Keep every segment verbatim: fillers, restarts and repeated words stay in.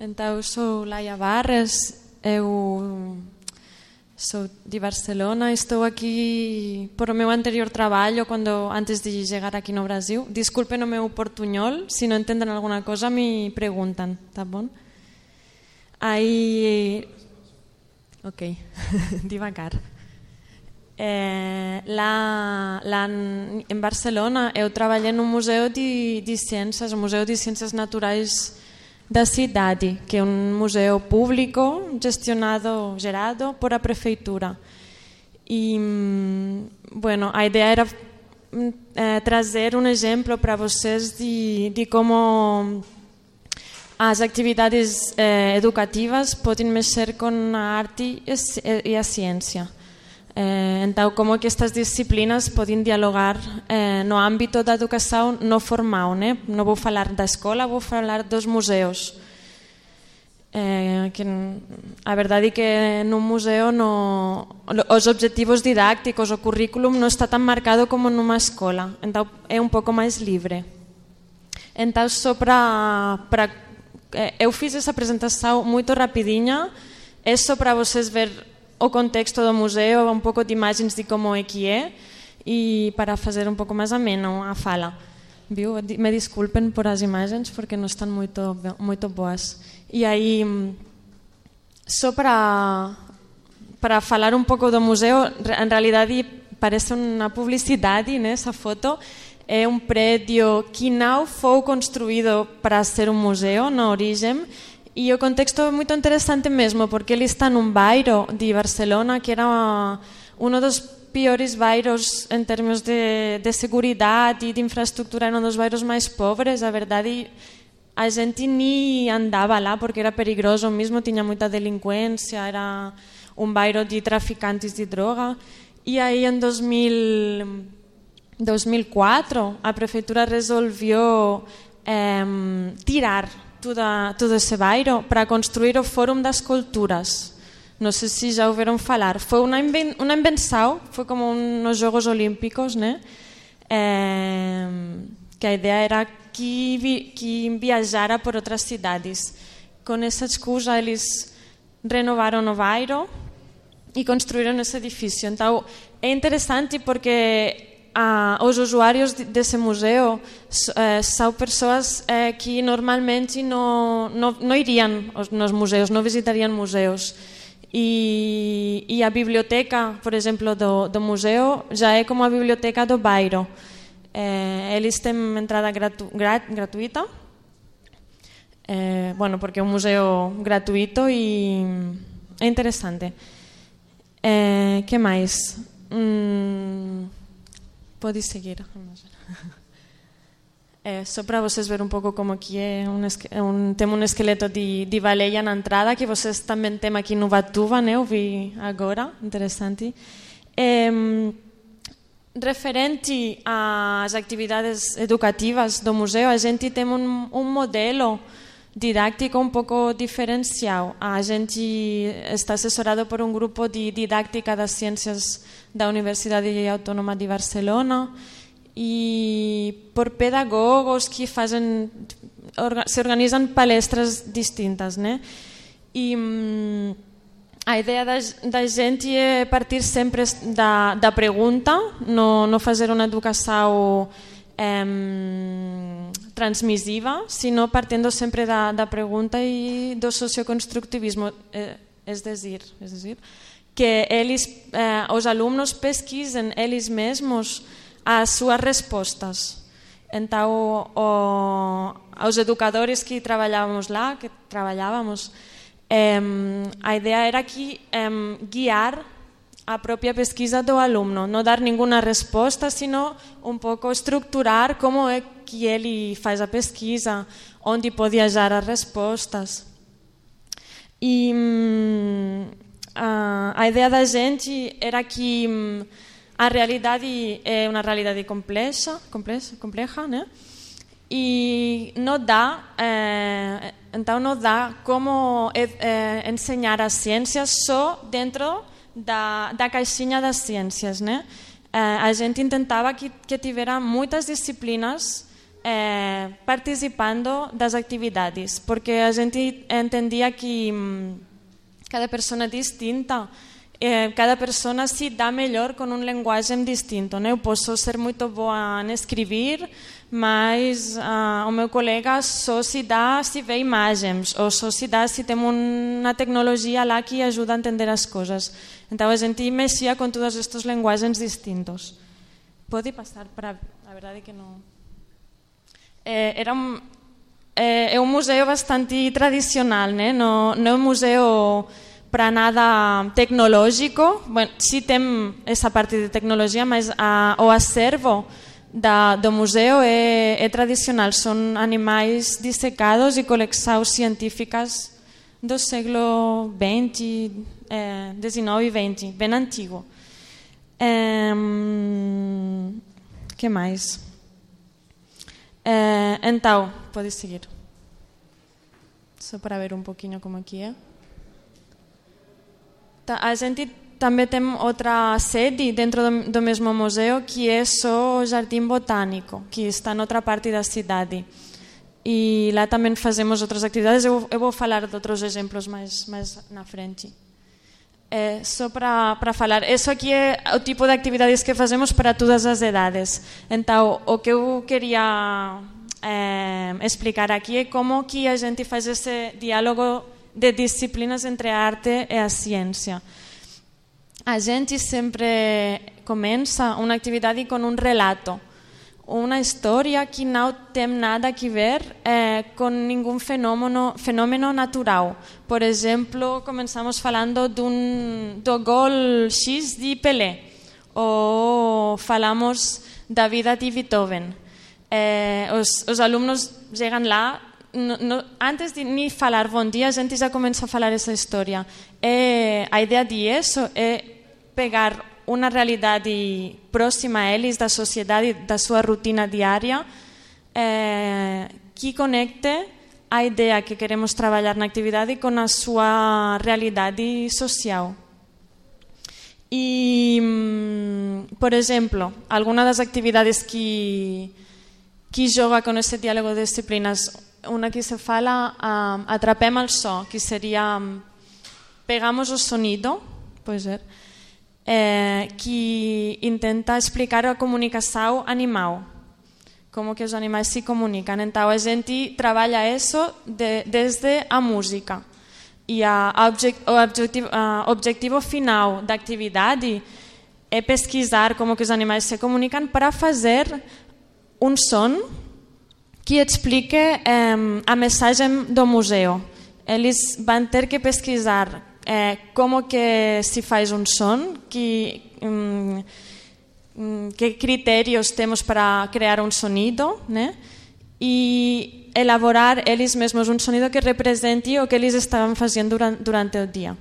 Então, sou Laia Barres, eu sou de Barcelona, estou aqui por o meu anterior trabalho, quando, antes de chegar aqui no Brasil. Desculpen o meu portunhol, se não entendem alguma coisa me perguntam, tá bom? Aí... Ok, devagar. Eh, lá, lá em Barcelona eu trabalhei no Museu de, de Ciências, o Museu de Ciências Naturais da cidade, que é um museu público gestionado, gerado por a prefeitura. E, bueno, a ideia era eh, trazer um exemplo para vocês de, de como as atividades eh, educativas podem mexer com a arte e a ciência. Eh, então, como que estas disciplinas podem dialogar eh, no âmbito da educação não formal, né? Não vou falar da escola, vou falar dos museus. Eh, que, a verdade é que no museu no, os objetivos didácticos, o currículum não está tão marcado como numa escola, então é um pouco mais livre. Então, só para, para eh, eu fiz essa apresentação muito rapidinha, é só para vocês ver o contexto do museu, um pouco de imagens de como é que é e para fazer um pouco mais ameno a fala. Viu? Me desculpem por as imagens porque não estão muito, muito boas. E aí, só para, para falar um pouco do museu, em realidade parece uma publicidade, né, essa foto. É um prédio que não foi construído para ser um museu na origem. E o contexto é muito interessante mesmo, porque ele está num bairro de Barcelona que era um dos piores bairros em termos de, de segurança e de infraestrutura, era um dos bairros mais pobres. A verdade, a gente nem andava lá porque era perigoso mesmo, tinha muita delinquência, era um bairro de traficantes de droga. E aí em dois mil e quatro a prefeitura resolveu eh, tirar Toda, todo esse bairro para construir o Fórum das Culturas. Não sei se já ouviram falar. Foi uma, inven uma invenção, foi como um, nos Jogos Olímpicos, né? É, que a ideia era que, vi, que viajara por outras cidades. Com essa excusa, eles renovaram o bairro e construíram esse edifício. Então, é interessante porque Ah, os usuários desse museu eh, são pessoas eh, que normalmente não, não, não iriam nos museus, não visitariam museus. E, e a biblioteca, por exemplo, do, do museu já é como a biblioteca do bairro. Eh, eles têm entrada gratu, grat, gratuita, eh, bueno, porque é um museu gratuito e é interessante. Eh, que mais? Hum, Pode seguir. É, só para vocês verem um pouco como que é. Um, um, tem um esqueleto de, de baleia na entrada, que vocês também têm aqui no Ubatuba, né? Eu vi agora, interessante. É, referente às atividades educativas do museu, a gente tem um, um modelo didático um pouco diferencial. A gente está assessorado por um grupo de didática das ciências da Universidade Autônoma de Barcelona e por pedagogos que fazem, se organizam palestras distintas, né? E hum, a ideia da, da gente é partir sempre da, da pergunta, não, não fazer uma educação hum, transmissiva, sino partindo sempre da, da pergunta e do socioconstructivismo, é, é dizer, é dizer que eles, eh, os alunos pesquisem eles mesmos as suas respostas. Então, o, os educadores que trabalhávamos lá, que trabalhávamos, eh, a ideia era que eh, guiar a própria pesquisa do aluno, não dar nenhuma resposta, sino um pouco estruturar como é que ele faz a pesquisa, onde pode achar as respostas. E Uh, a ideia da gente era que um, a realidade é uma realidade complexa, complexa, complexa, né? E não dá, eh, então não dá como eh, ensinar as ciências só dentro da, da caixinha das ciências, né? Eh, a gente intentava que, que tivesse muitas disciplinas eh, participando das atividades, porque a gente entendia que hum, cada pessoa é distinta, eh, cada pessoa se dá melhor com um linguagem distinto, né? Eu posso ser muito boa em escrever, mas uh, o meu colega só se dá se vê imagens, ou só se dá se tem uma tecnologia lá que ajuda a entender as coisas. Então a gente mexia com todos estes linguagens distintos. Pode passar para... A verdade é que não... Eh, era um, eh, é um museu bastante tradicional, né? Não, não é um museu para nada tecnológico. Bueno, sí tem essa parte de tecnologia, mas a, o acervo da, do museu é, é tradicional. São animais dissecados e coleções científicas do século vinte, eh, dezenove e vinte, bem antigo. Eh, que mais? Eh, então, pode seguir. Só para ver um pouquinho como aqui é. A gente também tem outra sede dentro do, do mesmo museu, que é só o Jardim Botânico, que está noutra parte da cidade. E lá também fazemos outras atividades. Eu, eu vou falar de outros exemplos mais, mais na frente. É, só para, para falar, isso aqui é o tipo de atividades que fazemos para todas as idades. Então, o que eu queria é, explicar aqui é como que a gente faz esse diálogo de disciplinas entre a arte e a ciência. A gente sempre começa uma atividade com um relato, uma história que não tem nada a ver eh, com nenhum fenômeno, fenômeno natural. Por exemplo, começamos falando dun, do gol X de Pelé, ou falamos da vida de Beethoven. Eh, os, os alunos chegam lá, no, no, antes de nem falar bom dia, a gente já começa a falar essa história. Eh, a ideia disso é pegar uma realidade próxima a eles, da sociedade, da sua rotina diária, eh, que conecte a ideia que queremos trabalhar na atividade com a sua realidade social. E, por exemplo, alguma das atividades que, que joga com esse diálogo de disciplinas, uma que se fala, um, atrapem el so, que seria um, pegamos o sonido, pode ser, Eh, que intenta explicar a comunicação animal, como que os animais se comunicam. Então a gente trabalha isso de, desde a música, e a, a object, o objetivo, a objetivo final da atividade é pesquisar como que os animais se comunicam para fazer um som que explique eh, a mensagem do museu. Eles vão ter que pesquisar Eh, como que se faz um som, que, um, que critérios temos para criar um sonido, né? E elaborar eles mesmos um sonido que represente o que eles estavam fazendo durante, durante o dia.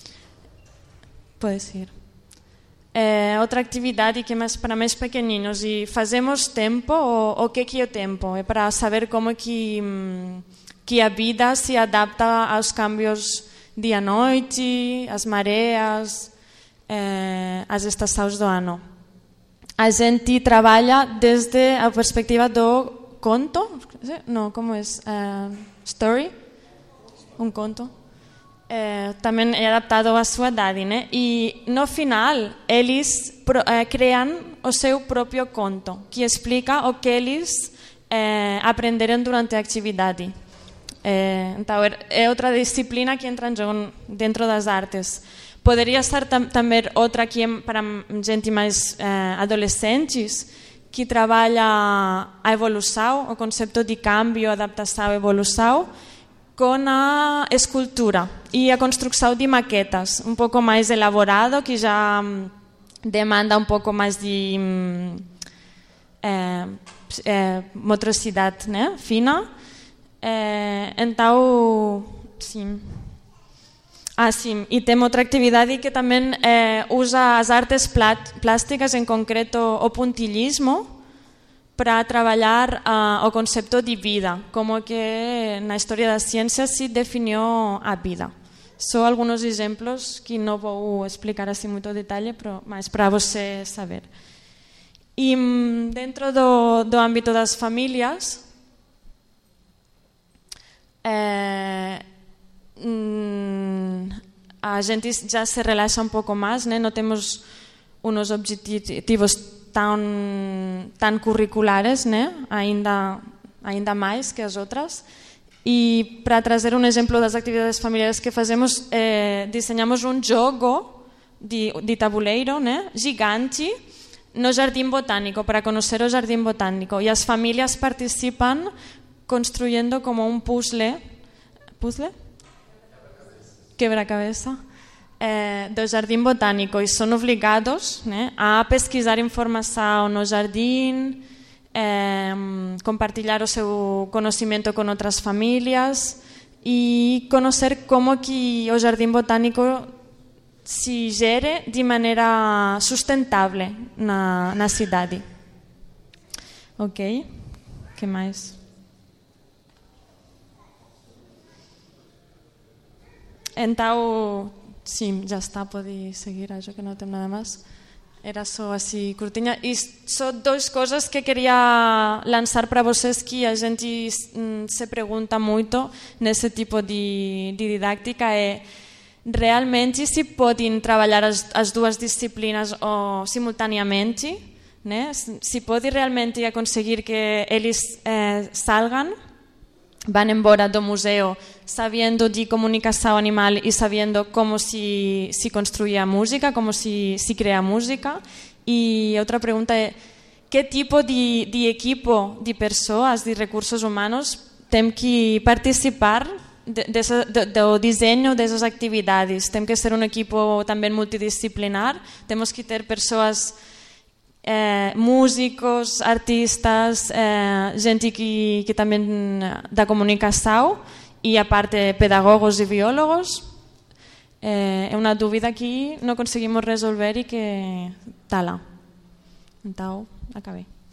Pode ser. Eh, outra atividade que é mais para mais pequeninos, e fazemos tempo. O, o que que é o tempo? É para saber como que, que a vida se adapta aos cambios dia-noite, as mareas, eh, as estações do ano. A gente trabalha desde a perspectiva do conto, não, como é? Uh, story? Um conto. Eh, também é adaptado à sua idade, né? E no final eles pro, eh, criam o seu próprio conto, que explica o que eles eh, aprenderam durante a atividade. Eh, então é outra disciplina que entra dentro das artes. Poderia ser tam, também outra que é para gente mais eh, adolescentes, que trabalha a evolução, o conceito de cambio, adaptação e evolução, com a escultura e a construção de maquetas, um pouco mais elaborado, que já hum, demanda um pouco mais de hum, eh, eh, motricidade, né? Fina. Eh, então, sim. Ah, sim. E tem outra atividade que também eh, usa as artes plásticas, em concreto o puntillismo, para trabalhar uh, o conceito de vida, como que na história da ciência se definiu a vida. Só alguns exemplos que não vou explicar assim muito detalhe, mas para você saber. E dentro do, do ámbito das famílias, eh, a gente já se relaxa um pouco mais, né? Não temos uns objetivos tão, tão curriculares, né? ainda, ainda mais que as outras. E para trazer um exemplo das atividades familiares que fazemos, eh, desenhamos um jogo de, de tabuleiro, né? gigante, no Jardim Botânico, para conhecer o Jardim Botânico. E as famílias participam construindo como um puzzle, puzzle? Quebra-cabeça, eh, do Jardim Botânico. E são obrigados, né, a pesquisar informação no jardim, eh, compartilhar o seu conhecimento com outras famílias e conhecer como que o Jardim Botânico se gere de maneira sustentável na, na cidade. Ok? O que mais? Então, sim, já está, pode seguir, acho que não tem nada mais. Era só assim, curtinha. E são duas coisas que queria lançar para vocês que a gente se pergunta muito nesse tipo de, de didática, é realmente se podem trabalhar as, as duas disciplinas ou, simultaneamente, né? Se pode realmente conseguir que eles eh, salgam, van embora do museu sabendo de comunicação animal e sabendo como se, se construía música, como se, se crea música. E outra pergunta é, que tipo de, de equipo de pessoas, de recursos humanos, tem que participar de, dessa, de, do desenho dessas atividades? Tem que ser um equipo também multidisciplinar, temos que ter pessoas, eh, músicos, artistas, eh, gente que, que também da comunicação e a parte pedagogos e biólogos. Eh, é uma dúvida que não conseguimos resolver e que está lá. Então, acabei.